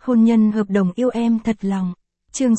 Hôn nhân hợp đồng yêu em thật lòng. Chương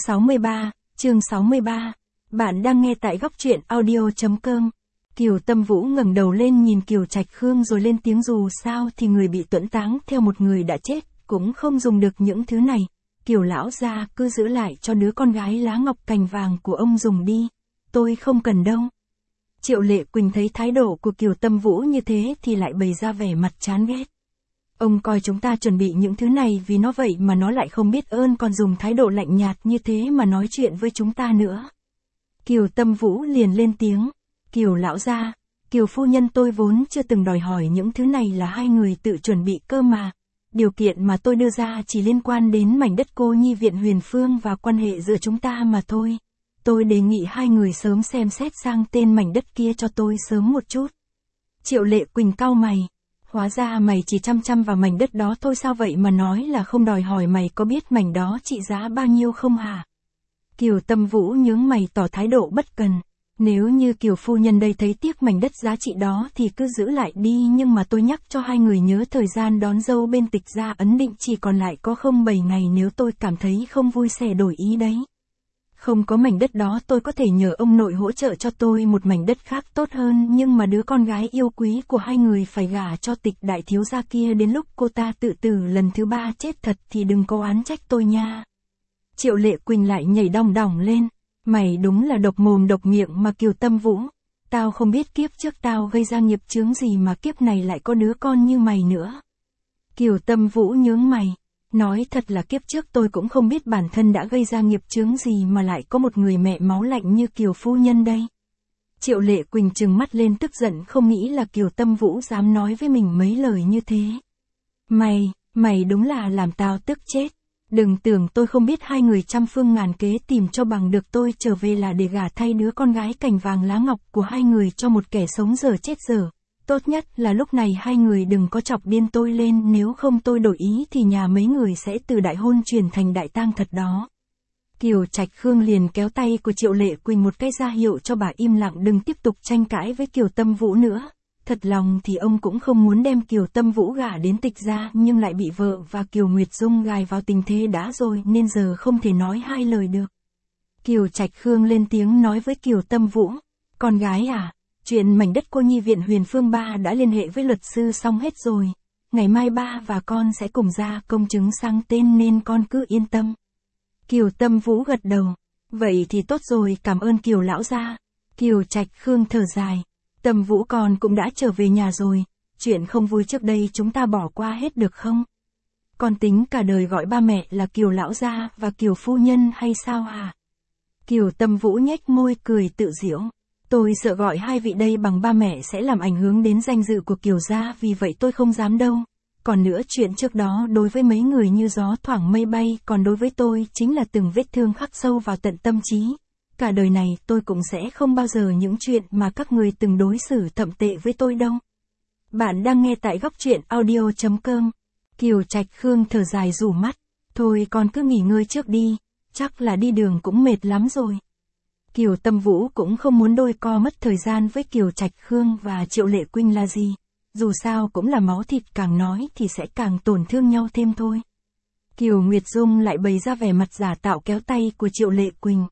63. Bạn đang nghe tại góc truyện audio.com. Kiều Tâm Vũ ngẩng đầu lên nhìn Kiều Trạch Khương rồi lên tiếng, dù sao thì người bị tuẫn táng theo một người đã chết, cũng không dùng được những thứ này. Kiều lão gia cứ giữ lại cho đứa con gái lá ngọc cành vàng của ông dùng đi. Tôi không cần đâu. Triệu Lệ Quỳnh thấy thái độ của Kiều Tâm Vũ như thế thì lại bày ra vẻ mặt chán ghét. Ông coi chúng ta chuẩn bị những thứ này vì nó vậy mà nó lại không biết ơn, còn dùng thái độ lạnh nhạt như thế mà nói chuyện với chúng ta nữa. Kiều Tâm Vũ liền lên tiếng. Kiều lão gia, Kiều phu nhân, tôi vốn chưa từng đòi hỏi những thứ này, là hai người tự chuẩn bị cơ mà. Điều kiện mà tôi đưa ra chỉ liên quan đến mảnh đất cô nhi viện Huyền Phương và quan hệ giữa chúng ta mà thôi. Tôi đề nghị hai người sớm xem xét sang tên mảnh đất kia cho tôi sớm một chút. Triệu Lệ Quỳnh cau mày. Hóa ra mày chỉ chăm vào mảnh đất đó thôi sao, vậy mà nói là không đòi hỏi, mày có biết mảnh đó trị giá bao nhiêu không hả? Kiều Tâm Vũ nhướng mày tỏ thái độ bất cần. Nếu như Kiều phu nhân đây thấy tiếc mảnh đất giá trị đó thì cứ giữ lại đi, nhưng mà tôi nhắc cho hai người nhớ thời gian đón dâu bên Tịch gia ấn định chỉ còn lại có không 7 ngày, nếu tôi cảm thấy không vui sẽ đổi ý đấy. Không có mảnh đất đó tôi có thể nhờ ông nội hỗ trợ cho tôi một mảnh đất khác tốt hơn, nhưng mà đứa con gái yêu quý của hai người phải gả cho Tịch đại thiếu gia kia, đến lúc cô ta tự tử lần thứ 3 chết thật thì đừng có oán trách tôi nha. Triệu Lệ Quỳnh lại nhảy đong đỏng lên. Mày đúng là độc mồm độc miệng mà Kiều Tâm Vũ. Tao không biết kiếp trước tao gây ra nghiệp chướng gì mà kiếp này lại có đứa con như mày nữa. Kiều Tâm Vũ nhướng mày. Nói thật là kiếp trước tôi cũng không biết bản thân đã gây ra nghiệp chướng gì mà lại có một người mẹ máu lạnh như Kiều phu nhân đây. Triệu Lệ Quỳnh trừng mắt lên tức giận, không nghĩ là Kiều Tâm Vũ dám nói với mình mấy lời như thế. Mày đúng là làm tao tức chết. Đừng tưởng tôi không biết hai người trăm phương ngàn kế tìm cho bằng được tôi trở về là để gả thay đứa con gái cành vàng lá ngọc của hai người cho một kẻ sống dở chết dở. Tốt nhất là lúc này hai người đừng có chọc điên tôi lên, nếu không tôi đổi ý thì nhà mấy người sẽ từ đại hôn chuyển thành đại tang thật đó. Kiều Trạch Khương liền kéo tay của Triệu Lệ Quỳnh một cái ra hiệu cho bà im lặng, đừng tiếp tục tranh cãi với Kiều Tâm Vũ nữa. Thật lòng thì ông cũng không muốn đem Kiều Tâm Vũ gả đến Tịch gia, nhưng lại bị vợ và Kiều Nguyệt Dung gài vào tình thế đã rồi nên giờ không thể nói hai lời được. Kiều Trạch Khương lên tiếng nói với Kiều Tâm Vũ. Con gái à, chuyện mảnh đất cô nhi viện Huyền Phương ba đã liên hệ với luật sư xong hết rồi. Ngày mai ba và con sẽ cùng ra công chứng sang tên nên con cứ yên tâm. Kiều Tâm Vũ gật đầu. Vậy thì tốt rồi, cảm ơn Kiều lão gia. Kiều Trạch Khương thở dài. Tâm Vũ con cũng đã trở về nhà rồi, chuyện không vui trước đây chúng ta bỏ qua hết được không? Con tính cả đời gọi ba mẹ là Kiều lão gia và Kiều phu nhân hay sao hả? Kiều Tâm Vũ nhếch môi cười tự giễu. Tôi sợ gọi hai vị đây bằng ba mẹ sẽ làm ảnh hưởng đến danh dự của Kiều gia, vì vậy tôi không dám đâu. Còn nữa, chuyện trước đó đối với mấy người như gió thoảng mây bay, còn đối với tôi chính là từng vết thương khắc sâu vào tận tâm trí. Cả đời này tôi cũng sẽ không bao giờ những chuyện mà các người từng đối xử thậm tệ với tôi đâu. Bạn đang nghe tại góc truyện audio.com. Kiều Trạch Khương thở dài rủ mắt. Thôi con cứ nghỉ ngơi trước đi, chắc là đi đường cũng mệt lắm rồi. Kiều Tâm Vũ cũng không muốn đôi co mất thời gian với Kiều Trạch Khương và Triệu Lệ Quỳnh là gì. Dù sao cũng là máu thịt, càng nói thì sẽ càng tổn thương nhau thêm thôi. Kiều Nguyệt Dung lại bày ra vẻ mặt giả tạo kéo tay của Triệu Lệ Quỳnh.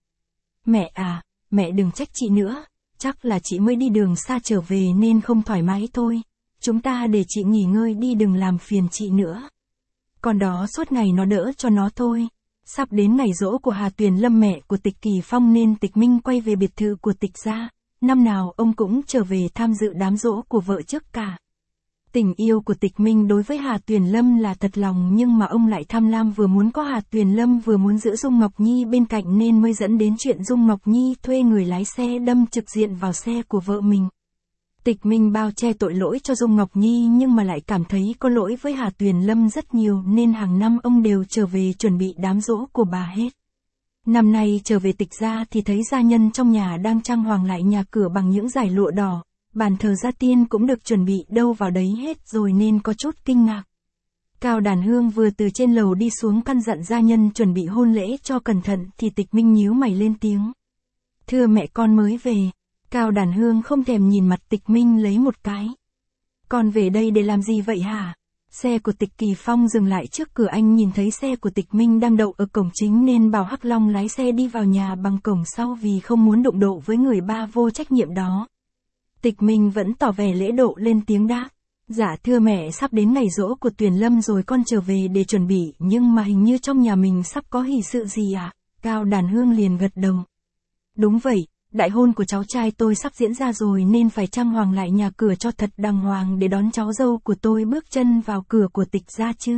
Mẹ à, mẹ đừng trách chị nữa, chắc là chị mới đi đường xa trở về nên không thoải mái thôi. Chúng ta để chị nghỉ ngơi đi, đừng làm phiền chị nữa. Con đó suốt ngày nó đỡ cho nó thôi. Sắp đến ngày giỗ của Hà Tuyền Lâm mẹ của Tịch Kỳ Phong nên Tịch Minh quay về biệt thự của Tịch gia. Năm nào ông cũng trở về tham dự đám giỗ của vợ trước cả. Tình yêu của Tịch Minh đối với Hà Tuyền Lâm là thật lòng, nhưng mà ông lại tham lam, vừa muốn có Hà Tuyền Lâm vừa muốn giữ Dung Ngọc Nhi bên cạnh nên mới dẫn đến chuyện Dung Ngọc Nhi thuê người lái xe đâm trực diện vào xe của vợ mình. Tịch Minh bao che tội lỗi cho Dung Ngọc Nhi nhưng mà lại cảm thấy có lỗi với Hà Tuyền Lâm rất nhiều nên hàng năm ông đều trở về chuẩn bị đám giỗ của bà hết. Năm nay trở về Tịch gia thì thấy gia nhân trong nhà đang trang hoàng lại nhà cửa bằng những dải lụa đỏ. Bàn thờ gia tiên cũng được chuẩn bị đâu vào đấy hết rồi nên có chút kinh ngạc. Cao Đàn Hương vừa từ trên lầu đi xuống căn dặn gia nhân chuẩn bị hôn lễ cho cẩn thận thì Tịch Minh nhíu mày lên tiếng. Thưa mẹ, con mới về. Cao Đàn Hương không thèm nhìn mặt Tịch Minh lấy một cái. Con về đây để làm gì vậy hả? Xe của Tịch Kỳ Phong dừng lại trước cửa, anh nhìn thấy xe của Tịch Minh đang đậu ở cổng chính nên bảo Hắc Long lái xe đi vào nhà bằng cổng sau vì không muốn đụng độ với người ba vô trách nhiệm đó. Tịch Minh vẫn tỏ vẻ lễ độ lên tiếng đáp. Dạ thưa mẹ, sắp đến ngày giỗ của Tuyền Lâm rồi, con trở về để chuẩn bị, nhưng mà hình như trong nhà mình sắp có hỷ sự gì à? Cao Đàn Hương liền gật đầu. Đúng vậy, đại hôn của cháu trai tôi sắp diễn ra rồi nên phải trang hoàng lại nhà cửa cho thật đàng hoàng để đón cháu dâu của tôi bước chân vào cửa của Tịch gia chứ.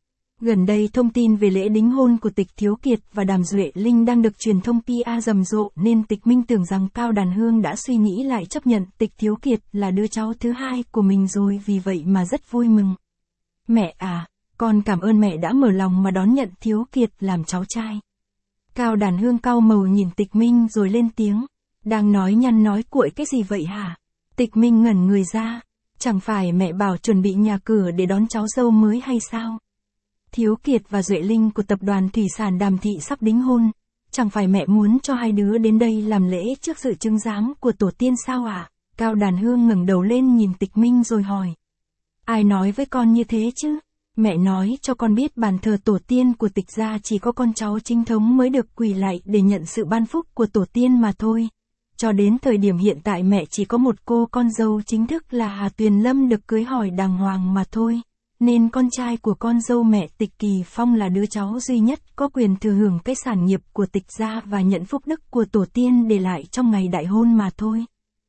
Gần đây thông tin về lễ đính hôn của Tịch Thiếu Kiệt và Đàm Duệ Linh đang được truyền thông PR rầm rộ nên Tịch Minh tưởng rằng Cao Đàn Hương đã suy nghĩ lại chấp nhận Tịch Thiếu Kiệt là đứa cháu thứ hai của mình rồi, vì vậy mà rất vui mừng. Mẹ à, con cảm ơn mẹ đã mở lòng mà đón nhận Thiếu Kiệt làm cháu trai. Cao Đàn Hương cau màu nhìn Tịch Minh rồi lên tiếng. Đang nói nhăn nói cuội cái gì vậy hả? Tịch Minh ngẩn người ra. Chẳng phải mẹ bảo chuẩn bị nhà cửa để đón cháu dâu mới hay sao? Thiếu Kiệt và Duệ Linh của tập đoàn Thủy sản Đàm Thị sắp đính hôn. Chẳng phải mẹ muốn cho hai đứa đến đây làm lễ trước sự chứng giám của tổ tiên sao ạ? Cao Đàn Hương ngẩng đầu lên nhìn Tịch Minh rồi hỏi. Ai nói với con như thế chứ? Mẹ nói cho con biết bàn thờ tổ tiên của Tịch gia chỉ có con cháu chính thống mới được quỳ lạy để nhận sự ban phúc của tổ tiên mà thôi. Cho đến thời điểm hiện tại mẹ chỉ có một cô con dâu chính thức là Hà Tuyền Lâm được cưới hỏi đàng hoàng mà thôi. Nên con trai của con dâu mẹ Tịch Kỳ Phong là đứa cháu duy nhất có quyền thừa hưởng cái sản nghiệp của Tịch gia và nhận phúc đức của tổ tiên để lại trong ngày đại hôn mà thôi.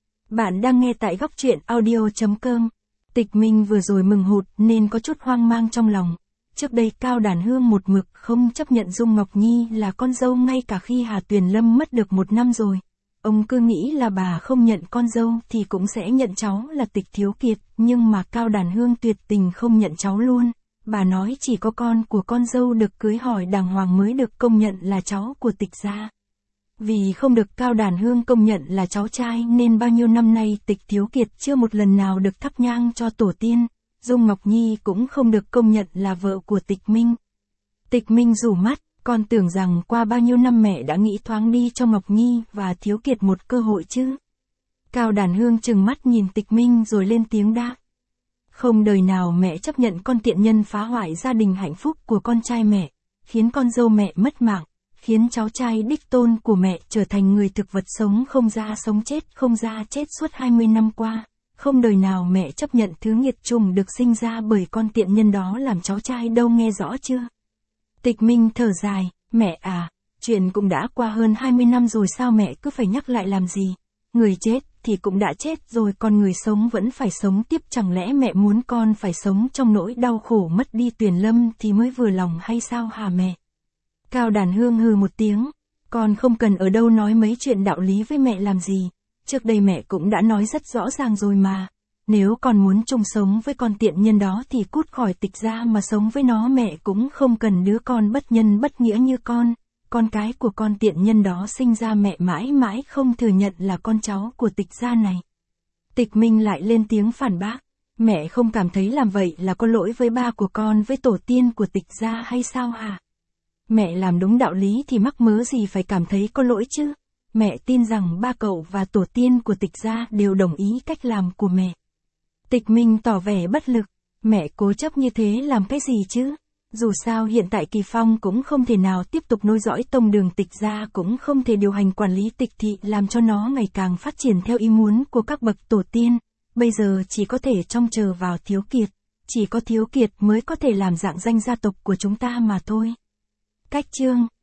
Bạn đang nghe tại góc truyện audio.com. Tịch Minh vừa rồi mừng hụt nên có chút hoang mang trong lòng. Trước đây Cao Đàn Hương một mực không chấp nhận Dung Ngọc Nhi là con dâu ngay cả khi Hà Tuyền Lâm mất được 1 năm rồi. Ông cứ nghĩ là bà không nhận con dâu thì cũng sẽ nhận cháu là Tịch Thiếu Kiệt, nhưng mà Cao Đàn Hương tuyệt tình không nhận cháu luôn. Bà nói chỉ có con của con dâu được cưới hỏi đàng hoàng mới được công nhận là cháu của Tịch gia. Vì không được Cao Đàn Hương công nhận là cháu trai nên bao nhiêu năm nay Tịch Thiếu Kiệt chưa một lần nào được thắp nhang cho tổ tiên. Dung Ngọc Nhi cũng không được công nhận là vợ của Tịch Minh. Tịch Minh rủ mắt, con tưởng rằng qua bao nhiêu năm mẹ đã nghĩ thoáng đi cho Ngọc Nhi và Thiếu Kiệt một cơ hội chứ. Cao Đàn Hương trừng mắt nhìn Tịch Minh rồi lên tiếng đáp. Không đời nào mẹ chấp nhận con tiện nhân phá hoại gia đình hạnh phúc của con trai mẹ, khiến con dâu mẹ mất mạng, khiến cháu trai đích tôn của mẹ trở thành người thực vật sống không ra sống chết không ra chết suốt 20 năm qua. Không đời nào mẹ chấp nhận thứ nghiệt chủng được sinh ra bởi con tiện nhân đó làm cháu trai đâu, nghe rõ chưa? Tịch Minh thở dài, mẹ à, chuyện cũng đã qua hơn 20 năm rồi sao mẹ cứ phải nhắc lại làm gì? Người chết thì cũng đã chết rồi, còn người sống vẫn phải sống tiếp, chẳng lẽ mẹ muốn con phải sống trong nỗi đau khổ mất đi Tuyền Lâm thì mới vừa lòng hay sao hả mẹ? Cao Đàn Hương hừ một tiếng, con không cần ở đâu nói mấy chuyện đạo lý với mẹ làm gì, trước đây mẹ cũng đã nói rất rõ ràng rồi mà. Nếu con muốn chung sống với con tiện nhân đó thì cút khỏi Tịch gia mà sống với nó, mẹ cũng không cần đứa con bất nhân bất nghĩa như con cái của con tiện nhân đó sinh ra mẹ mãi mãi không thừa nhận là con cháu của Tịch gia này. Tịch Minh lại lên tiếng phản bác, mẹ không cảm thấy làm vậy là có lỗi với ba của con với tổ tiên của Tịch gia hay sao hả? Mẹ làm đúng đạo lý thì mắc mớ gì phải cảm thấy có lỗi chứ? Mẹ tin rằng ba cậu và tổ tiên của Tịch gia đều đồng ý cách làm của mẹ. Tịch Minh tỏ vẻ bất lực, mẹ cố chấp như thế làm cái gì chứ? Dù sao hiện tại Kỳ Phong cũng không thể nào tiếp tục nối dõi tông đường Tịch gia, cũng không thể điều hành quản lý Tịch thị làm cho nó ngày càng phát triển theo ý muốn của các bậc tổ tiên. Bây giờ chỉ có thể trông chờ vào Thiếu Kiệt, chỉ có Thiếu Kiệt mới có thể làm rạng danh gia tộc của chúng ta mà thôi. Cách chương